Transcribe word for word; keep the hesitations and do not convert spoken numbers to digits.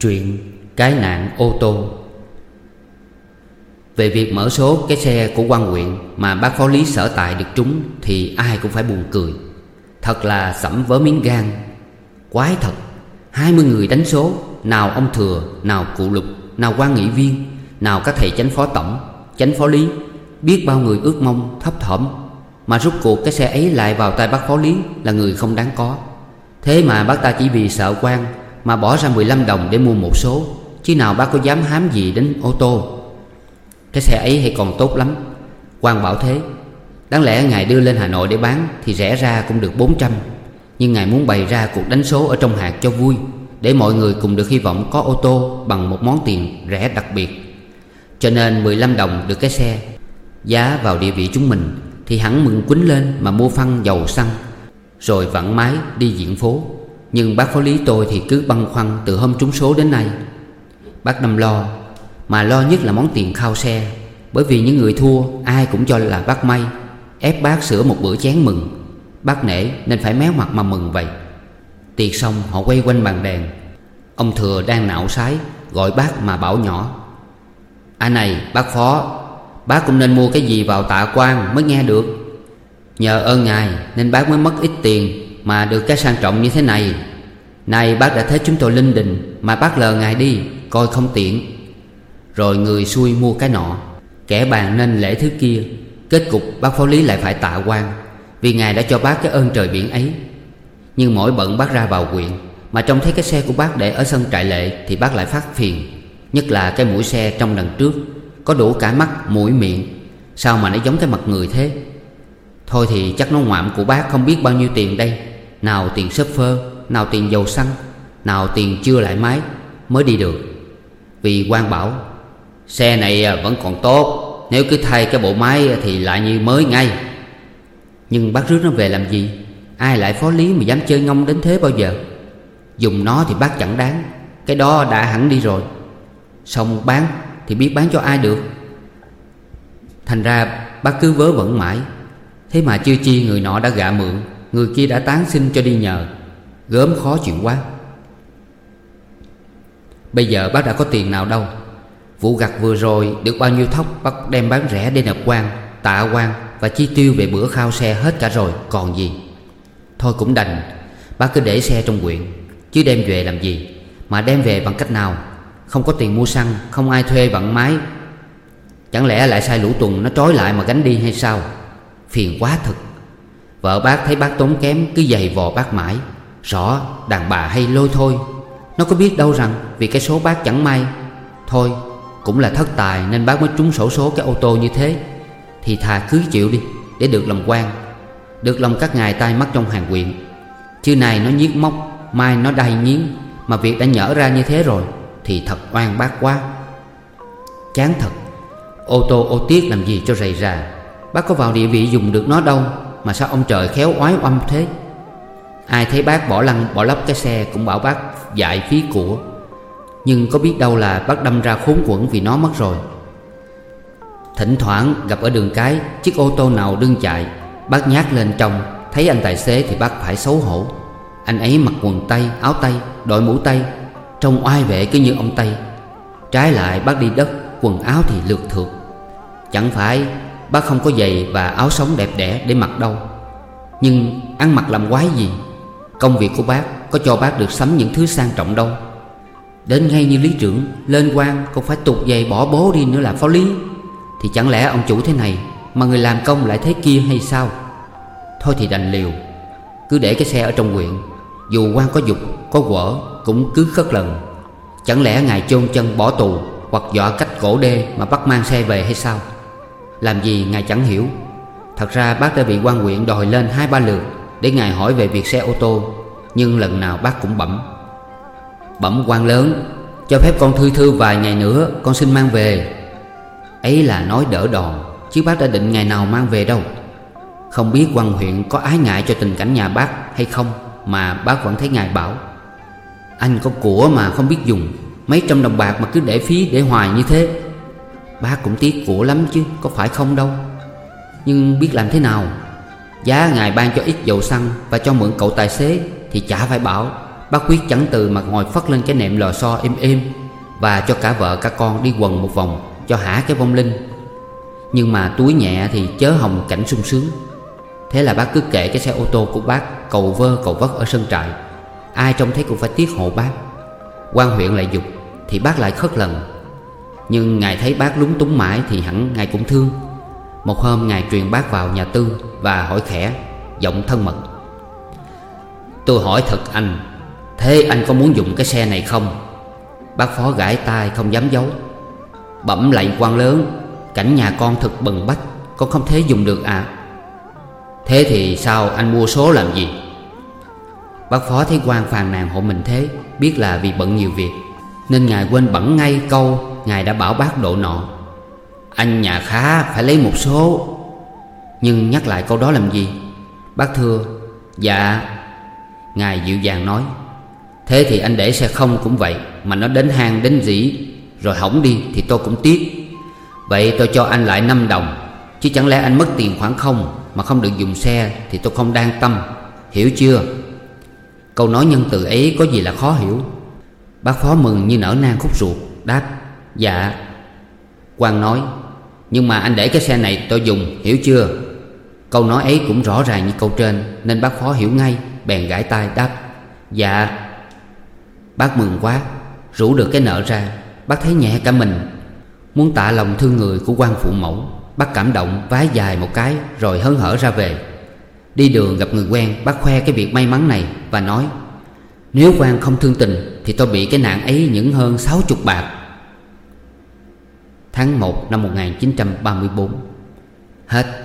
Truyện Cái nạn ô tô. Về việc mở số cái xe của quan huyện mà bác phó lý sở tại được trúng thì ai cũng phải buồn cười. Thật là sẫm vớ miếng gan. Quái thật, hai mươi người đánh số, nào ông Thừa, nào cụ Lục, nào quan nghị viên, nào các thầy chánh phó tổng, chánh phó lý. Biết bao người ước mong, thấp thỏm, mà rốt cuộc cái xe ấy lại vào tay bác phó lý là người không đáng có. Thế mà bác ta chỉ vì sợ quan mà bỏ ra mười lăm đồng để mua một số, chứ nào bác có dám hám gì đến ô tô. Cái xe ấy hay còn tốt lắm, quan bảo thế. Đáng lẽ ngài đưa lên Hà Nội để bán thì rẻ ra cũng được bốn trăm, nhưng ngài muốn bày ra cuộc đánh số ở trong hạt cho vui, để mọi người cùng được hy vọng có ô tô bằng một món tiền rẻ đặc biệt. Cho nên mười lăm đồng được cái xe. Giá vào địa vị chúng mình thì hẳn mừng quýnh lên mà mua xăng dầu xăng, rồi vặn máy đi diện phố. Nhưng bác phó lý tôi thì cứ băn khoăn từ hôm trúng số đến nay. Bác Năm lo, mà lo nhất là món tiền khao xe. Bởi vì những người thua ai cũng cho là bác may, ép bác sửa một bữa chén mừng. Bác nể nên phải méo mặt mà mừng vậy. Tiệc xong họ quay quanh bàn đèn. Ông Thừa đang nạo sái gọi bác mà bảo nhỏ: "À này bác phó, bác cũng nên mua cái gì vào tạ quan mới nghe được. Nhờ ơn ngài nên bác mới mất ít tiền mà được cái sang trọng như thế này. Nay bác đã thấy chúng tôi linh đình mà bác lờ ngài đi, coi không tiện." Rồi người xuôi mua cái nọ, kẻ bàn nên lễ thứ kia. Kết cục bác phó lý lại phải tạ quan, vì ngài đã cho bác cái ơn trời biển ấy. Nhưng mỗi bận bác ra vào huyện mà trông thấy cái xe của bác để ở sân trại lệ thì bác lại phát phiền. Nhất là cái mũi xe trong đằng trước có đủ cả mắt, mũi, miệng, sao mà nó giống cái mặt người thế. Thôi thì chắc nó ngoạm của bác không biết bao nhiêu tiền đây. Nào tiền shopper, nào tiền dầu xăng, nào tiền chưa lại máy mới đi được. Vì quan bảo xe này vẫn còn tốt, nếu cứ thay cái bộ máy thì lại như mới ngay. Nhưng bác rước nó về làm gì? Ai lại phó lý mà dám chơi ngông đến thế bao giờ? Dùng nó thì bác chẳng đáng, cái đó đã hẳn đi rồi. Xong bán thì biết bán cho ai được. Thành ra bác cứ vớ vẩn mãi. Thế mà chưa chi người nọ đã gạ mượn, người kia đã tán xin cho đi nhờ. Gớm khó chịu quá. Bây giờ bác đã có tiền nào đâu. Vụ gặt vừa rồi được bao nhiêu thóc bác đem bán rẻ để nộp quan, tạ quan và chi tiêu về bữa khao xe hết cả rồi còn gì. Thôi cũng đành, bác cứ để xe trong huyện, chứ đem về làm gì. Mà đem về bằng cách nào? Không có tiền mua xăng, không ai thuê vặn máy. Chẳng lẽ lại sai lũ tuần nó trói lại mà gánh đi hay sao? Phiền quá thực. Vợ bác thấy bác tốn kém cứ giày vò bác mãi. Rõ đàn bà hay lôi thôi. Nó có biết đâu rằng vì cái số bác chẳng may. Thôi cũng là thất tài nên bác mới trúng xổ số cái ô tô như thế. Thì thà cứ chịu đi để được lòng quan, được lòng các ngài tai mắt trong hàng huyện. Chứ này nó nhiếc móc, mai nó đay nghiến, mà việc đã nhỡ ra như thế rồi thì thật oan bác quá. Chán thật. Ô tô ô tiết làm gì cho rầy rà. Bác có vào địa vị dùng được nó đâu, mà sao ông trời khéo oái oăm thế. Ai thấy bác bỏ lăn bỏ lóc cái xe cũng bảo bác dại phí của. Nhưng có biết đâu là bác đâm ra khốn quẫn vì nó mất rồi. Thỉnh thoảng gặp ở đường cái chiếc ô tô nào đương chạy, bác nhát lên trong, thấy anh tài xế thì bác phải xấu hổ. Anh ấy mặc quần tây, áo tây, đội mũ tây, trông oai vệ cứ như ông Tây. Trái lại bác đi đất, quần áo thì lượt thượt. Chẳng phải bác không có giày và áo sống đẹp đẽ để mặc đâu, nhưng ăn mặc làm quái gì. Công việc của bác có cho bác được sắm những thứ sang trọng đâu. Đến ngay như lý trưởng lên quan cũng phải tụt giày bỏ bố đi nữa là phó lý. Thì chẳng lẽ ông chủ thế này mà người làm công lại thế kia hay sao? Thôi thì đành liều, cứ để cái xe ở trong huyện. Dù quan có dục có quở cũng cứ khất lần. Chẳng lẽ ngài chôn chân bỏ tù hoặc dọa cách cổ đê mà bắt mang xe về hay sao? Làm gì ngài chẳng hiểu. Thật ra bác đã bị quan huyện đòi lên hai ba lượt để ngài hỏi về việc xe ô tô, nhưng lần nào bác cũng bẩm: "Bẩm quan lớn, cho phép con thư thư vài ngày nữa, con xin mang về." Ấy là nói đỡ đòn, chứ bác đã định ngày nào mang về đâu. Không biết quan huyện có ái ngại cho tình cảnh nhà bác hay không, mà bác vẫn thấy ngài bảo: "Anh có của mà không biết dùng, mấy trăm đồng bạc mà cứ để phí để hoài như thế." Bác cũng tiếc của lắm chứ có phải không đâu. Nhưng biết làm thế nào. Giá ngài ban cho ít dầu xăng và cho mượn cậu tài xế thì chả phải bảo. Bác quyết chẳng từ mà ngồi phất lên cái nệm lò xo êm êm, và cho cả vợ cả con đi quần một vòng cho hả cái vong linh. Nhưng mà túi nhẹ thì chớ hòng cảnh sung sướng. Thế là bác cứ kệ cái xe ô tô của bác cầu vơ cầu vất ở sân trại. Ai trông thấy cũng phải tiếc hộ bác. Quan huyện lại giục thì bác lại khất lần. Nhưng ngài thấy bác lúng túng mãi thì hẳn ngài cũng thương. Một hôm ngài truyền bác vào nhà tư và hỏi khẽ, giọng thân mật: "Tôi hỏi thật anh, thế anh có muốn dùng cái xe này không?" Bác Phó gãi tai không dám giấu: "Bẩm lạy quan lớn, cảnh nhà con thật bần bách, con không thể dùng được ạ." À. "Thế thì sao anh mua số làm gì?" Bác Phó thấy quan phàn nàn hộ mình thế, biết là vì bận nhiều việc, nên ngài quên bẵng ngay câu ngài đã bảo bác độ nọ: "Anh nhà khá phải lấy một số." Nhưng nhắc lại câu đó làm gì? Bác thưa: "Dạ." Ngài dịu dàng nói: "Thế thì anh để xe không cũng vậy, mà nó đến hang đến dĩ rồi hỏng đi thì tôi cũng tiếc. Vậy tôi cho anh lại năm đồng. Chứ chẳng lẽ anh mất tiền khoảng không mà không được dùng xe thì tôi không đang tâm, hiểu chưa?" Câu nói nhân từ ấy có gì là khó hiểu. Bác Phó mừng như nở nang khúc ruột, đáp: "Dạ." Quan nói: "Nhưng mà anh để cái xe này tôi dùng, hiểu chưa?" Câu nói ấy cũng rõ ràng như câu trên, nên bác Phó hiểu ngay, bèn gãi tai đáp: "Dạ." Bác mừng quá, rủ được cái nợ ra. Bác thấy nhẹ cả mình. Muốn tạ lòng thương người của quan phụ mẫu, bác cảm động vái dài một cái rồi hớn hở ra về. Đi đường gặp người quen, bác khoe cái việc may mắn này và nói: "Nếu quan không thương tình thì tôi bị cái nạn ấy những hơn sáu chục bạc." Tháng một năm một nghìn chín trăm ba mươi bốn. Hết.